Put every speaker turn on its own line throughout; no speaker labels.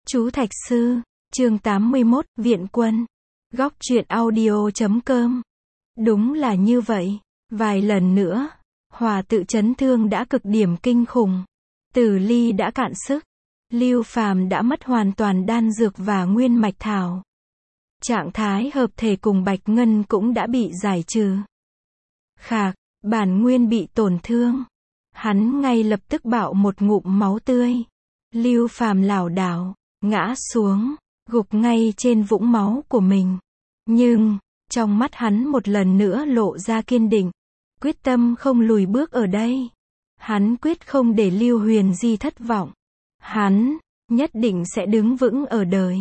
Chú Thạch Sư, chương 81, Viện Quân. Góc truyện audio.com. Đúng là như vậy. Vài lần nữa, Hòa tự chấn thương đã cực điểm kinh khủng. Tử Ly đã cạn sức. Lưu Phàm đã mất hoàn toàn đan dược và nguyên mạch thảo. Trạng thái hợp thể cùng Bạch Ngân cũng đã bị giải trừ. Khạc, bản nguyên bị tổn thương. Hắn ngay lập tức bạo một ngụm máu tươi. Lưu Phàm lảo đảo, ngã xuống, gục ngay trên vũng máu của mình. Nhưng, trong mắt hắn một lần nữa lộ ra kiên định. Quyết tâm không lùi bước ở đây. Hắn quyết không để Lưu Huyền Di thất vọng. Hắn, nhất định sẽ đứng vững ở đời.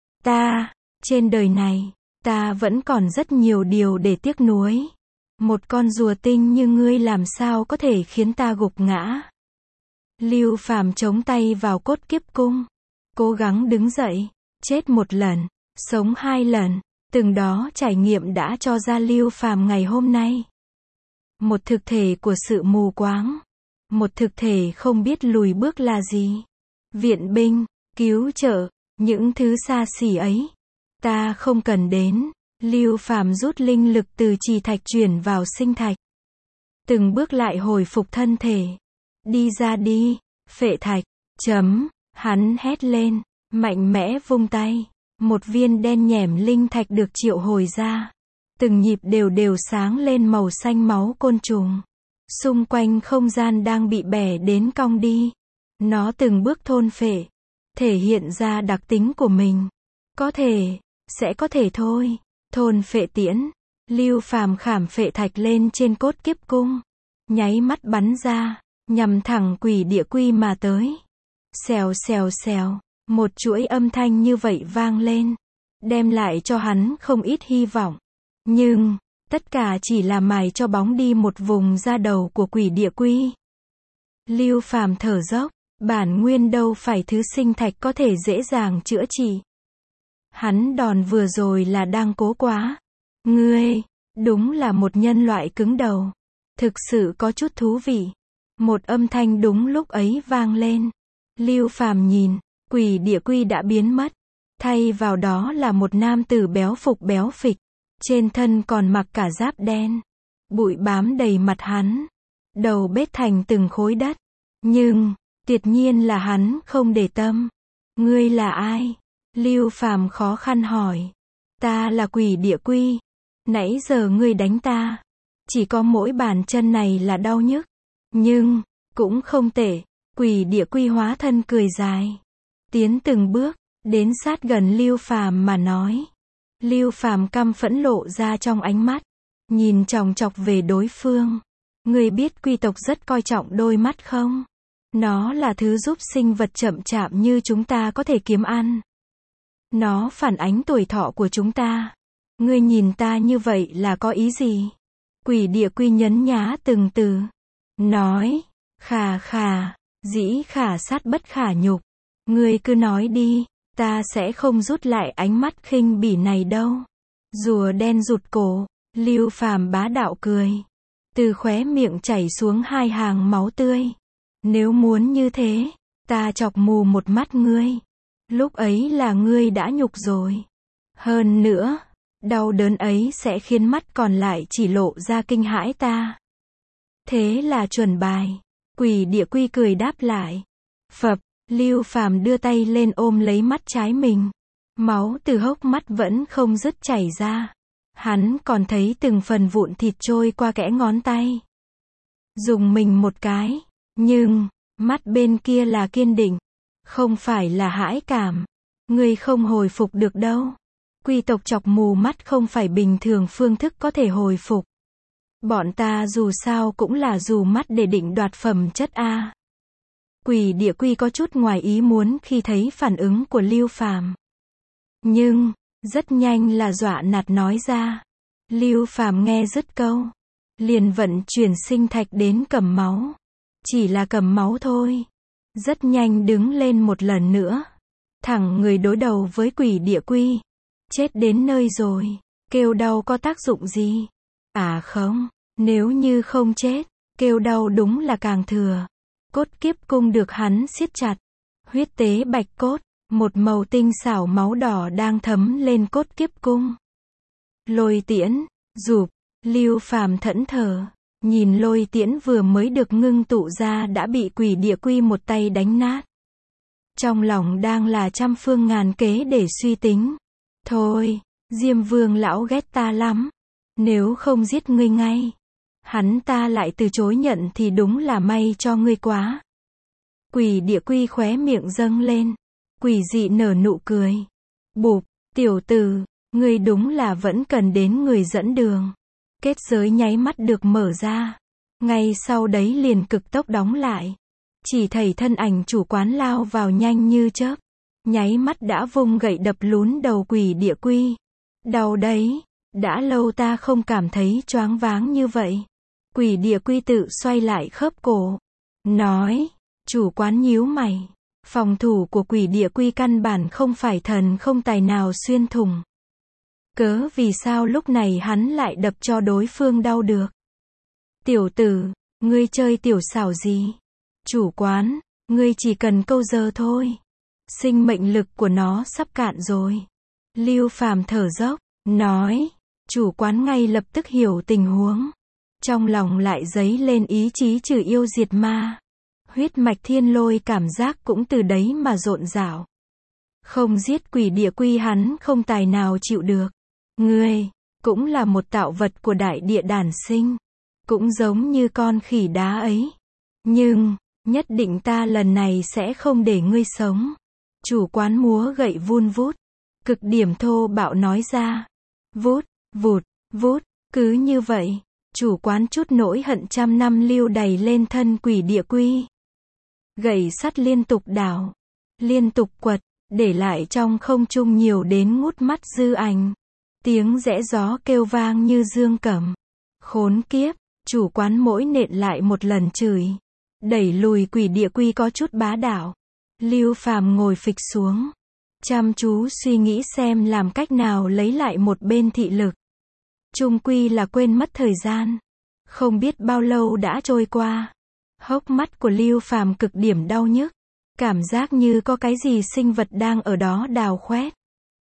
Trên đời này, ta vẫn còn rất nhiều điều để tiếc nuối. Một con rùa tinh như ngươi làm sao có thể khiến ta gục ngã. Lưu Phàm chống tay vào cốt kiếp cung. Cố gắng đứng dậy. Chết một lần, sống hai lần. Từng đó trải nghiệm đã cho ra Lưu Phàm ngày hôm nay. Một thực thể của sự mù quáng. Một thực thể không biết lùi bước là gì. Viện binh, cứu trợ, những thứ xa xỉ ấy. Ta không cần đến. Lưu Phàm rút linh lực từ trì thạch chuyển vào sinh thạch. Từng bước lại hồi phục thân thể. Đi ra đi, phệ thạch. Hắn hét lên, mạnh mẽ vung tay. Một viên đen nhẻm linh thạch được triệu hồi ra. Từng nhịp đều đều sáng lên màu xanh máu côn trùng. Xung quanh không gian đang bị bẻ đến cong đi. Nó từng bước thôn phệ. Thể hiện ra đặc tính của mình. Có thể, sẽ có thể thôi. Thôn phệ tiễn. Lưu Phàm khảm phệ thạch lên trên cốt kiếp cung. Nháy mắt bắn ra, nhằm thẳng quỷ địa quy mà tới. Xèo xèo xèo. Một chuỗi âm thanh như vậy vang lên. Đem lại cho hắn không ít hy vọng. Nhưng, tất cả chỉ là mài cho bóng đi một vùng da đầu của quỷ địa quy. Lưu Phàm thở dốc. Bản nguyên đâu phải thứ sinh thạch có thể dễ dàng chữa trị. Hắn đòn vừa rồi là đang cố quá. Ngươi, đúng là một nhân loại cứng đầu. Thực sự có chút thú vị. Một âm thanh đúng lúc ấy vang lên. Lưu Phàm nhìn, quỷ địa quy đã biến mất. Thay vào đó là một nam tử béo phục béo phịch. Trên thân còn mặc cả giáp đen. Bụi bám đầy mặt hắn. Đầu bết thành từng khối đất. Nhưng, tuyệt nhiên là hắn không để tâm. Ngươi là ai? Lưu Phàm khó khăn hỏi. Ta là quỷ địa quy. Nãy giờ ngươi đánh ta. Chỉ có mỗi bàn chân này là đau nhức. Nhưng, cũng không tệ. Quỷ địa quy hóa thân cười dài. Tiến từng bước, đến sát gần Lưu Phàm mà nói. Lưu Phàm căm phẫn lộ ra trong ánh mắt. Nhìn chòng chọc về đối phương. Ngươi biết quy tộc rất coi trọng đôi mắt không? Nó là thứ giúp sinh vật chậm chạp như chúng ta có thể kiếm ăn. Nó phản ánh tuổi thọ của chúng ta. Ngươi nhìn ta như vậy là có ý gì? Quỷ địa quy nhấn nhá từng từ. Nói, khà khà, dĩ khả sát bất khả nhục. Ngươi cứ nói đi, ta sẽ không rút lại ánh mắt khinh bỉ này đâu. Rùa đen rụt cổ, Lưu Phàm bá đạo cười. Từ khóe miệng chảy xuống hai hàng máu tươi. Nếu muốn như thế, ta chọc mù một mắt ngươi. Lúc ấy là ngươi đã nhục rồi. Hơn nữa, đau đớn ấy sẽ khiến mắt còn lại chỉ lộ ra kinh hãi ta. Thế là chuẩn bài. Quỷ địa quy cười đáp lại. Phập, Lưu Phàm đưa tay lên ôm lấy mắt trái mình. Máu từ hốc mắt vẫn không dứt chảy ra. Hắn còn thấy từng phần vụn thịt trôi qua kẽ ngón tay. Dùng mình một cái. Nhưng, mắt bên kia là kiên định. Không phải là hãi cảm. Ngươi không hồi phục được đâu. Quy tộc chọc mù mắt không phải bình thường phương thức có thể hồi phục. Bọn ta dù sao cũng là dù mắt để định đoạt phẩm chất A. Quỷ địa quy có chút ngoài ý muốn khi thấy phản ứng của Lưu Phàm. Nhưng, rất nhanh là dọa nạt nói ra. Lưu Phàm nghe dứt câu. Liền vận chuyển sinh thạch đến cầm máu. Chỉ là cầm máu thôi. Rất nhanh đứng lên một lần nữa. Thẳng người đối đầu với quỷ địa quy. Chết đến nơi rồi. Kêu đau có tác dụng gì? À không. Nếu như không chết. Kêu đau đúng là càng thừa. Cốt kiếp cung được hắn siết chặt. Huyết tế bạch cốt. một màu tinh xảo máu đỏ đang thấm lên cốt kiếp cung. Lôi tiễn, rụp, Lưu Phàm thẫn thờ, nhìn lôi tiễn vừa mới được ngưng tụ ra đã bị quỷ địa quy một tay đánh nát. Trong lòng đang là trăm phương ngàn kế để suy tính. Thôi, Diêm Vương lão ghét ta lắm. Nếu không giết ngươi ngay, hắn ta lại từ chối nhận thì đúng là may cho ngươi quá. Quỷ địa quy khóe miệng dâng lên, quỷ dị nở nụ cười. Bụp, tiểu tử, ngươi đúng là vẫn cần đến người dẫn đường. Kết giới nháy mắt được mở ra. Ngay sau đấy liền cực tốc đóng lại. Chỉ thấy thân ảnh chủ quán lao vào nhanh như chớp. Nháy mắt đã vung gậy đập lún đầu quỷ địa quy. Đau đấy, đã lâu ta không cảm thấy choáng váng như vậy. Quỷ địa quy tự xoay lại khớp cổ. Nói, chủ quán nhíu mày. Phòng thủ của quỷ địa quy căn bản không phải thần không tài nào xuyên thủng. Cớ vì sao lúc này hắn lại đập cho đối phương đau được? Tiểu tử, ngươi chơi tiểu xảo gì? Chủ quán, ngươi chỉ cần câu giờ thôi. Sinh mệnh lực của nó sắp cạn rồi. Lưu Phàm thở dốc, nói. Chủ quán ngay lập tức hiểu tình huống. Trong lòng lại dấy lên ý chí trừ yêu diệt ma. Huyết mạch thiên lôi cảm giác cũng từ đấy mà rộn rào. Không giết quỷ địa quy hắn không tài nào chịu được. Ngươi, cũng là một tạo vật của đại địa đản sinh. Cũng giống như con khỉ đá ấy. Nhưng, nhất định ta lần này sẽ không để ngươi sống. Chủ quán múa gậy vun vút. Cực điểm thô bạo nói ra. Vút, vụt, vút, cứ như vậy. Chủ quán chút nỗi hận trăm năm lưu đầy lên thân quỷ địa quy. Gậy sắt liên tục đảo. Liên tục quật, để lại trong không trung nhiều đến ngút mắt dư ảnh. Tiếng rẽ gió kêu vang như dương cầm. Khốn kiếp, chủ quán mỗi nện lại một lần chửi. Đẩy lùi quỷ địa quy có chút bá đạo. Lưu Phàm ngồi phịch xuống. Chăm chú suy nghĩ xem làm cách nào lấy lại một bên thị lực. Chung quy là quên mất thời gian. Không biết bao lâu đã trôi qua. Hốc mắt của Lưu Phàm cực điểm đau nhức. Cảm giác như có cái gì sinh vật đang ở đó đào khoét.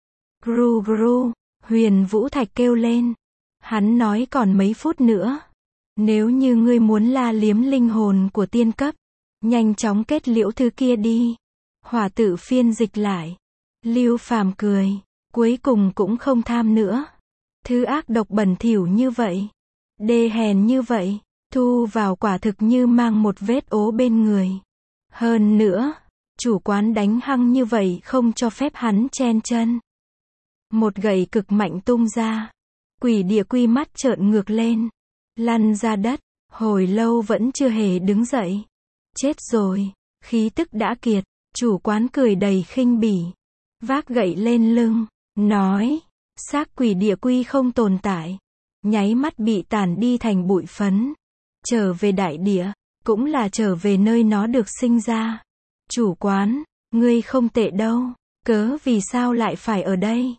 Gru gru, Huyền Vũ Thạch kêu lên. Hắn nói còn mấy phút nữa. Nếu như ngươi muốn la liếm linh hồn của tiên cấp, nhanh chóng kết liễu thứ kia đi. Hỏa tự phiên dịch lại. Lưu Phàm cười. Cuối cùng cũng không tham nữa. Thứ ác độc bẩn thỉu như vậy. Đê hèn như vậy. Thu vào quả thực như mang một vết ố bên người. Hơn nữa, chủ quán đánh hăng như vậy không cho phép hắn chen chân. Một gậy cực mạnh tung ra. Quỷ địa quy mắt trợn ngược lên. Lăn ra đất. Hồi lâu vẫn chưa hề đứng dậy. Chết rồi. Khí tức đã kiệt. Chủ quán cười đầy khinh bỉ. Vác gậy lên lưng. Nói. Xác quỷ địa quy không tồn tại. Nháy mắt bị tàn đi thành bụi phấn. Trở về đại địa. Cũng là trở về nơi nó được sinh ra. Chủ quán. Ngươi không tệ đâu. Cớ vì sao lại phải ở đây?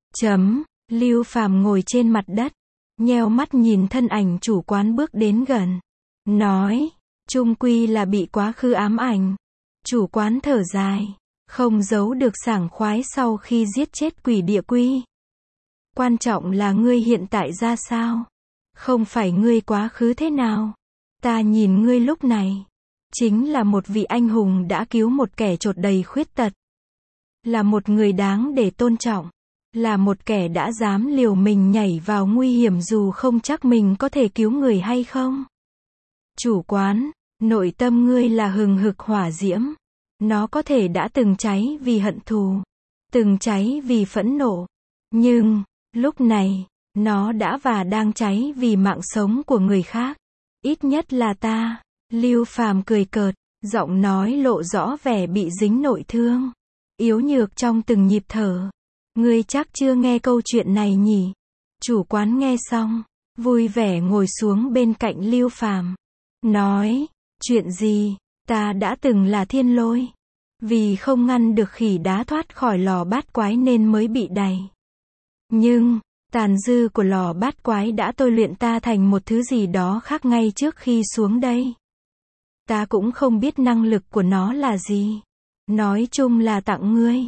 Lưu Phàm ngồi trên mặt đất. Nheo mắt nhìn thân ảnh chủ quán bước đến gần. Nói. Chung quy là bị quá khứ ám ảnh. Chủ quán thở dài. Không giấu được sảng khoái sau khi giết chết quỷ địa quy. Quan trọng là ngươi hiện tại ra sao? Không phải ngươi quá khứ thế nào? Ta nhìn ngươi lúc này. Chính là một vị anh hùng đã cứu một kẻ chột đầy khuyết tật. Là một người đáng để tôn trọng. Là một kẻ đã dám liều mình nhảy vào nguy hiểm dù không chắc mình có thể cứu người hay không. Chủ quán, nội tâm ngươi là hừng hực hỏa diễm. Nó có thể đã từng cháy vì hận thù. Từng cháy vì phẫn nộ. Nhưng, lúc này, nó đã và đang cháy vì mạng sống của người khác. Ít nhất là ta. Lưu Phàm cười cợt, giọng nói lộ rõ vẻ bị dính nội thương. Yếu nhược trong từng nhịp thở. Ngươi chắc chưa nghe câu chuyện này nhỉ? Chủ quán nghe xong, vui vẻ ngồi xuống bên cạnh Lưu Phàm. Nói, chuyện gì? Ta đã từng là thiên lôi. Vì không ngăn được khỉ đá thoát khỏi lò bát quái nên mới bị đày. Nhưng, tàn dư của lò bát quái đã tôi luyện ta thành một thứ gì đó khác ngay trước khi xuống đây. Ta cũng không biết năng lực của nó là gì. Nói chung là tặng ngươi.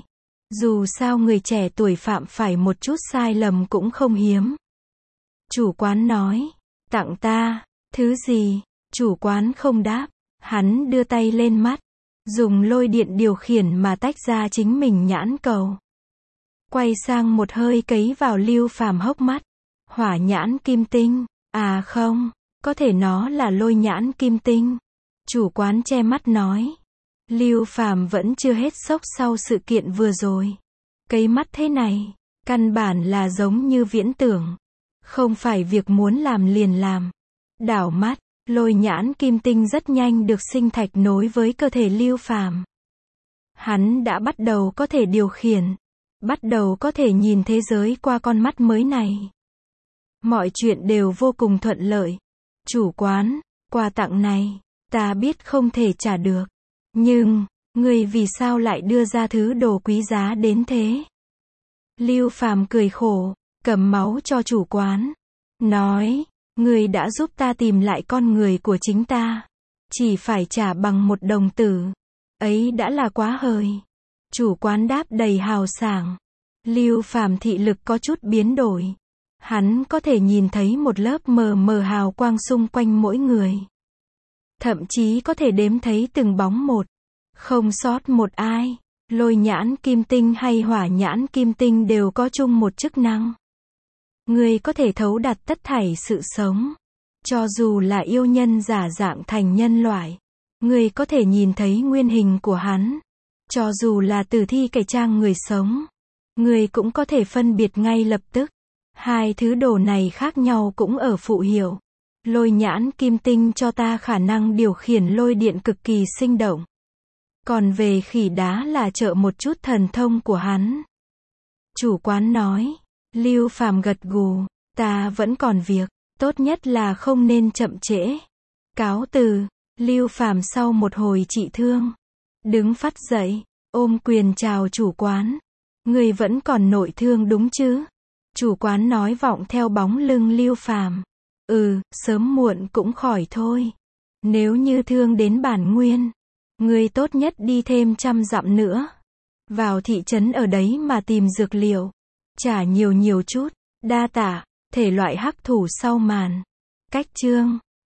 Dù sao người trẻ tuổi phạm phải một chút sai lầm cũng không hiếm. Chủ quán nói, tặng ta, thứ gì? Chủ quán không đáp, hắn đưa tay lên mắt, dùng lôi điện điều khiển mà tách ra chính mình nhãn cầu. Quay sang một hơi cấy vào Lưu Phàm hốc mắt. Hỏa nhãn kim tinh, à không, có thể nó là lôi nhãn kim tinh. Chủ quán che mắt nói. Lưu Phàm vẫn chưa hết sốc sau sự kiện vừa rồi. Cấy mắt thế này, căn bản là giống như viễn tưởng. Không phải việc muốn làm liền làm. Đảo mắt, lôi nhãn kim tinh rất nhanh được sinh thạch nối với cơ thể Lưu Phàm. Hắn đã bắt đầu có thể điều khiển, bắt đầu có thể nhìn thế giới qua con mắt mới này. Mọi chuyện đều vô cùng thuận lợi. Chủ quán, quà tặng này, ta biết không thể trả được. Nhưng, người vì sao lại đưa ra thứ đồ quý giá đến thế? Lưu Phàm cười khổ, cầm máu cho chủ quán. Nói, người đã giúp ta tìm lại con người của chính ta. Chỉ phải trả bằng 1 đồng tử. Ấy đã là quá hời. Chủ quán đáp đầy hào sảng. Lưu Phàm thị lực có chút biến đổi. Hắn có thể nhìn thấy một lớp mờ mờ hào quang xung quanh mỗi người. Thậm chí có thể đếm thấy từng bóng một. Không sót một ai. Lôi nhãn kim tinh hay hỏa nhãn kim tinh đều có chung một chức năng. Người có thể thấu đạt tất thảy sự sống. Cho dù là yêu nhân giả dạng thành nhân loại. Người có thể nhìn thấy nguyên hình của hắn. Cho dù là tử thi cải trang người sống. Người cũng có thể phân biệt ngay lập tức. Hai thứ đồ này khác nhau cũng ở phụ hiệu. Lôi nhãn kim tinh cho ta khả năng điều khiển lôi điện cực kỳ sinh động. Còn về khỉ đá là trợ một chút thần thông của hắn. Chủ quán nói. Lưu Phàm gật gù. Ta vẫn còn việc. Tốt nhất là không nên chậm trễ. Cáo từ. Lưu Phàm sau một hồi trị thương. Đứng phắt dậy. Ôm quyền chào chủ quán. Người vẫn còn nội thương đúng chứ? Chủ quán nói vọng theo bóng lưng Lưu Phàm. Sớm muộn cũng khỏi thôi. Nếu như thương đến bản nguyên, người tốt nhất đi thêm 100 dặm nữa. Vào thị trấn ở đấy mà tìm dược liệu. Trả nhiều chút. Đa tạ. Thể loại hắc thủ sau màn. Cách chương